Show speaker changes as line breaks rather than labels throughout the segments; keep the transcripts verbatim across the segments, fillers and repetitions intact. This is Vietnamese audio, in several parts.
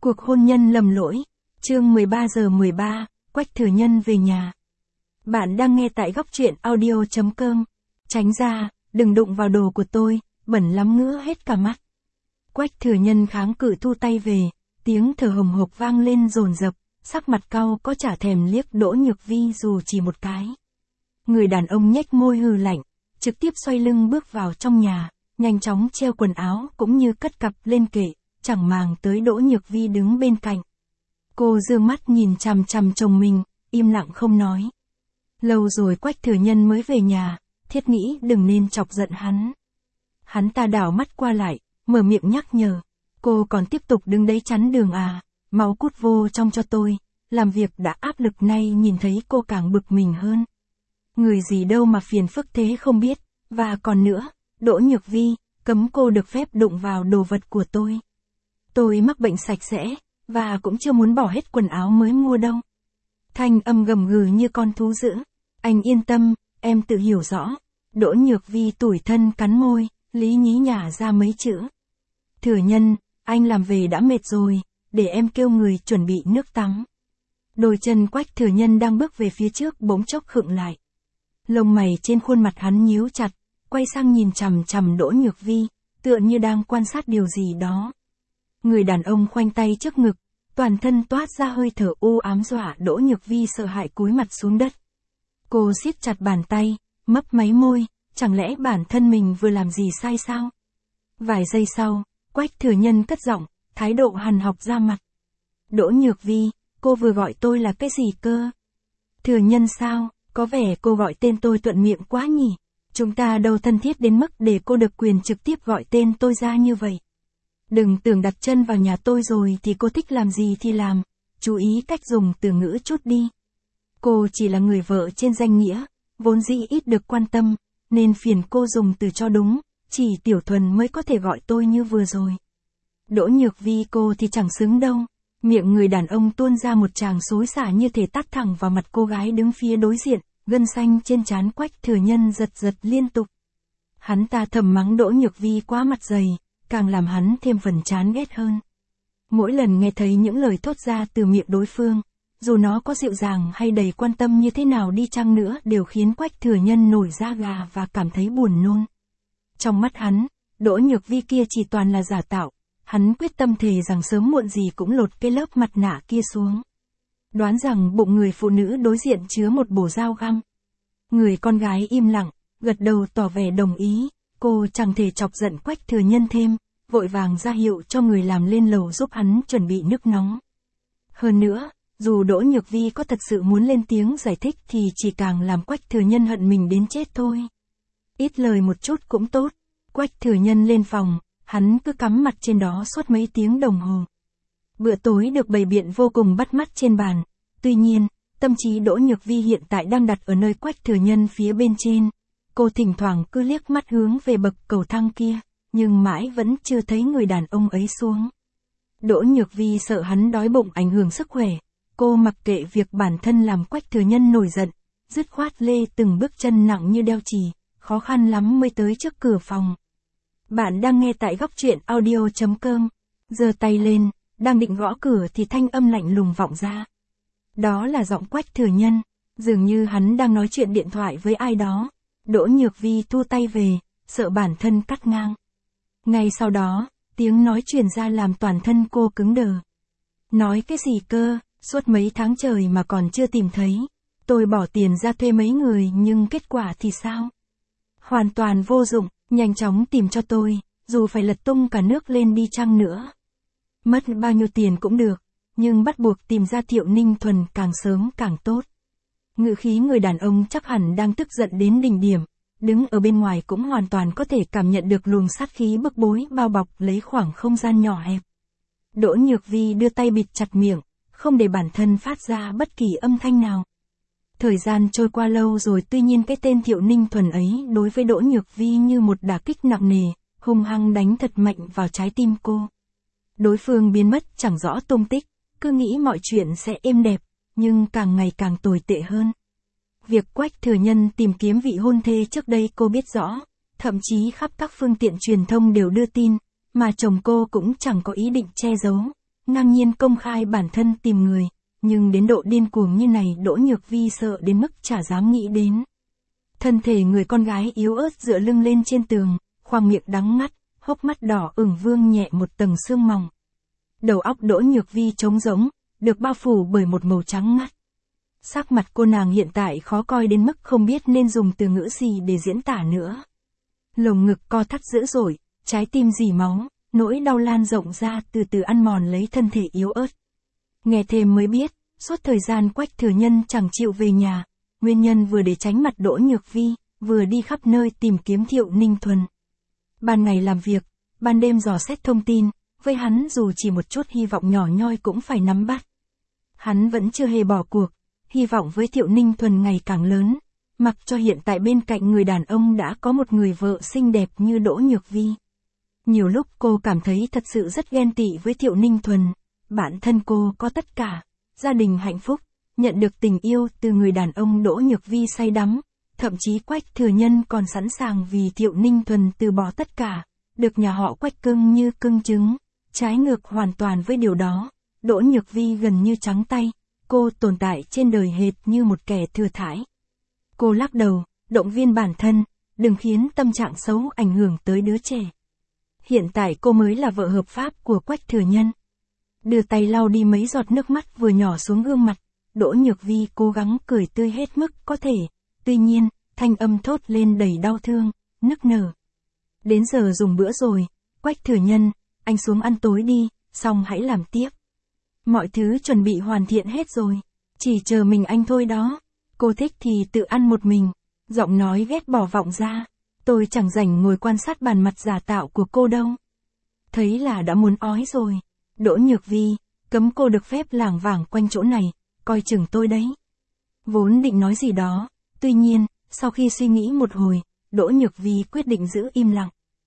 Cuộc hôn nhân lầm lỗi. Chương mười ba giờ mười ba, Quách Thừa Nhân về nhà. Bạn đang nghe tại góc truyện audio chấm com. Tránh ra, đừng đụng vào đồ của tôi, bẩn lắm ngứa hết cả mắt. Quách Thừa Nhân kháng cự thu tay về, tiếng thở hồng hộc vang lên dồn dập, sắc mặt cau có chả thèm liếc Đỗ Nhược Vi dù chỉ một cái. Người đàn ông nhếch môi hừ lạnh, trực tiếp xoay lưng bước vào trong nhà, nhanh chóng treo quần áo cũng như cất cặp lên kệ, chẳng màng tới Đỗ Nhược Vi đứng bên cạnh. Cô dương mắt nhìn chằm chằm chồng mình, im lặng không nói. Lâu rồi Quách Thừa Nhân mới về nhà, thiết nghĩ đừng nên chọc giận hắn. Hắn ta đảo mắt qua lại, mở miệng nhắc nhở. Cô còn tiếp tục đứng đấy chắn đường à, mau cút vô trong cho tôi, làm việc đã áp lực nay nhìn thấy cô càng bực mình hơn. Người gì đâu mà phiền phức thế không biết, và còn nữa, Đỗ Nhược Vi, cấm cô được phép đụng vào đồ vật của tôi. Tôi mắc bệnh sạch sẽ, và cũng chưa muốn bỏ hết quần áo mới mua đâu. Thanh âm gầm gừ như con thú dữ. Anh yên tâm, em tự hiểu rõ. Đỗ Nhược Vi tủi thân cắn môi, lý nhí nhả ra mấy chữ. Thừa Nhân, anh làm về đã mệt rồi, để em kêu người chuẩn bị nước tắm. Đôi chân Quách Thừa Nhân đang bước về phía trước bỗng chốc khựng lại. Lông mày trên khuôn mặt hắn nhíu chặt, quay sang nhìn chằm chằm Đỗ Nhược Vi, tựa như đang quan sát điều gì đó. Người đàn ông khoanh tay trước ngực, toàn thân toát ra hơi thở u ám dọa Đỗ Nhược Vi sợ hãi cúi mặt xuống đất. Cô siết chặt bàn tay, mấp máy môi, chẳng lẽ bản thân mình vừa làm gì sai sao? Vài giây sau, Quách Thừa Nhân cất giọng, thái độ hằn học ra mặt. Đỗ Nhược Vi, cô vừa gọi tôi là cái gì cơ? Thừa Nhân sao, có vẻ cô gọi tên tôi thuận miệng quá nhỉ? Chúng ta đâu thân thiết đến mức để cô được quyền trực tiếp gọi tên tôi ra như vậy. Đừng tưởng đặt chân vào nhà tôi rồi thì cô thích làm gì thì làm, chú ý cách dùng từ ngữ chút đi. Cô chỉ là người vợ trên danh nghĩa, vốn dĩ ít được quan tâm, nên phiền cô dùng từ cho đúng, chỉ Tiểu Thuần mới có thể gọi tôi như vừa rồi. Đỗ Nhược Vi cô thì chẳng xứng đâu. Miệng người đàn ông tuôn ra một tràng xối xả như thể tát thẳng vào mặt cô gái đứng phía đối diện, gân xanh trên trán Quách Thừa Nhân giật giật liên tục. Hắn ta thầm mắng Đỗ Nhược Vi quá mặt dày, càng làm hắn thêm phần chán ghét hơn. Mỗi lần nghe thấy những lời thốt ra từ miệng đối phương, dù nó có dịu dàng hay đầy quan tâm như thế nào đi chăng nữa đều khiến Quách Thừa Nhân nổi da gà và cảm thấy buồn nôn. Trong mắt hắn, Đỗ Nhược Vi kia chỉ toàn là giả tạo, hắn quyết tâm thề rằng sớm muộn gì cũng lột cái lớp mặt nạ kia xuống. Đoán rằng bụng người phụ nữ đối diện chứa một bổ dao găm. Người con gái im lặng, gật đầu tỏ vẻ đồng ý, cô chẳng thể chọc giận Quách Thừa Nhân thêm, vội vàng ra hiệu cho người làm lên lầu giúp hắn chuẩn bị nước nóng. Hơn nữa, dù Đỗ Nhược Vi có thật sự muốn lên tiếng giải thích thì chỉ càng làm Quách Thừa Nhân hận mình đến chết thôi. Ít lời một chút cũng tốt. Quách Thừa Nhân lên phòng, hắn cứ cắm mặt trên đó suốt mấy tiếng đồng hồ. Bữa tối được bày biện vô cùng bắt mắt trên bàn. Tuy nhiên, tâm trí Đỗ Nhược Vi hiện tại đang đặt ở nơi Quách Thừa Nhân phía bên trên. Cô thỉnh thoảng cứ liếc mắt hướng về bậc cầu thang kia, nhưng mãi vẫn chưa thấy người đàn ông ấy xuống. Đỗ Nhược Vi sợ hắn đói bụng ảnh hưởng sức khỏe. Cô mặc kệ việc bản thân làm Quách Thừa Nhân nổi giận, dứt khoát lê từng bước chân nặng như đeo chì, khó khăn lắm mới tới trước cửa phòng. Bạn đang nghe tại góc truyện audio chấm com. Giơ tay lên, đang định gõ cửa thì thanh âm lạnh lùng vọng ra. Đó là giọng Quách Thừa Nhân, dường như hắn đang nói chuyện điện thoại với ai đó. Đỗ Nhược Vi thu tay về, sợ bản thân cắt ngang. Ngay sau đó, tiếng nói truyền ra làm toàn thân cô cứng đờ. Nói cái gì cơ, suốt mấy tháng trời mà còn chưa tìm thấy. Tôi bỏ tiền ra thuê mấy người nhưng kết quả thì sao? Hoàn toàn vô dụng, nhanh chóng tìm cho tôi, dù phải lật tung cả nước lên đi chăng nữa. Mất bao nhiêu tiền cũng được, nhưng bắt buộc tìm ra Thiệu Ninh Thuần càng sớm càng tốt. Ngữ khí người đàn ông chắc hẳn đang tức giận đến đỉnh điểm, đứng ở bên ngoài cũng hoàn toàn có thể cảm nhận được luồng sát khí bức bối bao bọc lấy khoảng không gian nhỏ hẹp. Đỗ Nhược Vi đưa tay bịt chặt miệng, không để bản thân phát ra bất kỳ âm thanh nào. Thời gian trôi qua lâu rồi tuy nhiên cái tên Thiệu Ninh Thuần ấy đối với Đỗ Nhược Vi như một đả kích nặng nề, hung hăng đánh thật mạnh vào trái tim cô. Đối phương biến mất chẳng rõ tung tích, cứ nghĩ mọi chuyện sẽ êm đẹp, nhưng càng ngày càng tồi tệ hơn. Việc Quách Thừa Nhân tìm kiếm vị hôn thê trước đây cô biết rõ, thậm chí khắp các phương tiện truyền thông đều đưa tin, mà chồng cô cũng chẳng có ý định che giấu. ngang nhiên công khai bản thân tìm người, nhưng đến độ điên cuồng như này Đỗ Nhược Vi sợ đến mức chả dám nghĩ đến. Thân thể người con gái yếu ớt dựa lưng lên trên tường, khoang miệng đắng ngắt, hốc mắt đỏ ửng vương nhẹ một tầng sương mỏng. Đầu óc Đỗ Nhược Vi trống rỗng, được bao phủ bởi một màu trắng ngắt. Sắc mặt cô nàng hiện tại khó coi đến mức không biết nên dùng từ ngữ gì để diễn tả nữa. Lồng ngực co thắt dữ dội, trái tim rỉ máu, nỗi đau lan rộng ra từ từ ăn mòn lấy thân thể yếu ớt. Nghe thêm mới biết, suốt thời gian Quách Thừa Nhân chẳng chịu về nhà, nguyên nhân vừa để tránh mặt Đỗ Nhược Vi, vừa đi khắp nơi tìm kiếm Thiệu Ninh Thuần. Ban ngày làm việc, ban đêm dò xét thông tin, với hắn dù chỉ một chút hy vọng nhỏ nhoi cũng phải nắm bắt. Hắn vẫn chưa hề bỏ cuộc, hy vọng với Thiệu Ninh Thuần ngày càng lớn, mặc cho hiện tại bên cạnh người đàn ông đã có một người vợ xinh đẹp như Đỗ Nhược Vi. Nhiều lúc cô cảm thấy thật sự rất ghen tị với Thiệu Ninh Thuần, bản thân cô có tất cả, gia đình hạnh phúc, nhận được tình yêu từ người đàn ông Đỗ Nhược Vi say đắm, thậm chí Quách Thừa Nhân còn sẵn sàng vì Thiệu Ninh Thuần từ bỏ tất cả, được nhà họ Quách cưng như cưng trứng. Trái ngược hoàn toàn với điều đó, Đỗ Nhược Vi gần như trắng tay, cô tồn tại trên đời hệt như một kẻ thừa thãi. Cô lắc đầu, động viên bản thân, đừng khiến tâm trạng xấu ảnh hưởng tới đứa trẻ. Hiện tại cô mới là vợ hợp pháp của Quách Thừa Nhân. Đưa tay lau đi mấy giọt nước mắt vừa nhỏ xuống gương mặt, Đỗ Nhược Vi cố gắng cười tươi hết mức có thể, tuy nhiên, thanh âm thốt lên đầy đau thương, nức nở. Đến giờ dùng bữa rồi, Quách Thừa Nhân, anh xuống ăn tối đi, xong hãy làm tiếp. Mọi thứ chuẩn bị hoàn thiện hết rồi, chỉ chờ mình anh thôi đó. Cô thích thì tự ăn một mình, giọng nói ghét bỏ vọng ra. Tôi chẳng rảnh ngồi quan sát bản mặt giả tạo của cô đâu. Thấy là đã muốn ói rồi. Đỗ Nhược Vi, cấm cô được phép lảng vảng quanh chỗ này, coi chừng tôi đấy. Vốn định nói gì đó, tuy nhiên, sau khi suy nghĩ một hồi, Đỗ Nhược Vi quyết định giữ im lặng.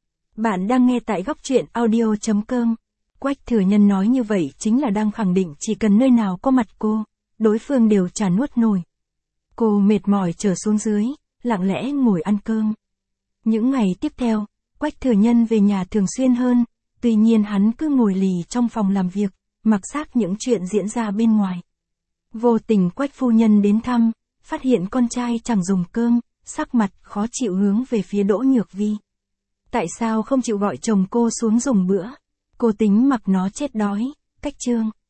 Bạn đang nghe tại góc truyện audio chấm com. Quách Thừa Nhân nói như vậy chính là đang khẳng định chỉ cần nơi nào có mặt cô, đối phương đều chả nuốt nổi. Cô mệt mỏi trở xuống dưới, lặng lẽ ngồi ăn cơm. Những ngày tiếp theo, Quách Thừa Nhân về nhà thường xuyên hơn, tuy nhiên hắn cứ ngồi lì trong phòng làm việc, mặc xác những chuyện diễn ra bên ngoài. Vô tình Quách phu nhân đến thăm, phát hiện con trai chẳng dùng cơm, sắc mặt khó chịu hướng về phía Đỗ Nhược Vi. Tại sao không chịu gọi chồng cô xuống dùng bữa? Cô tính mặc nó chết đói, cách trương.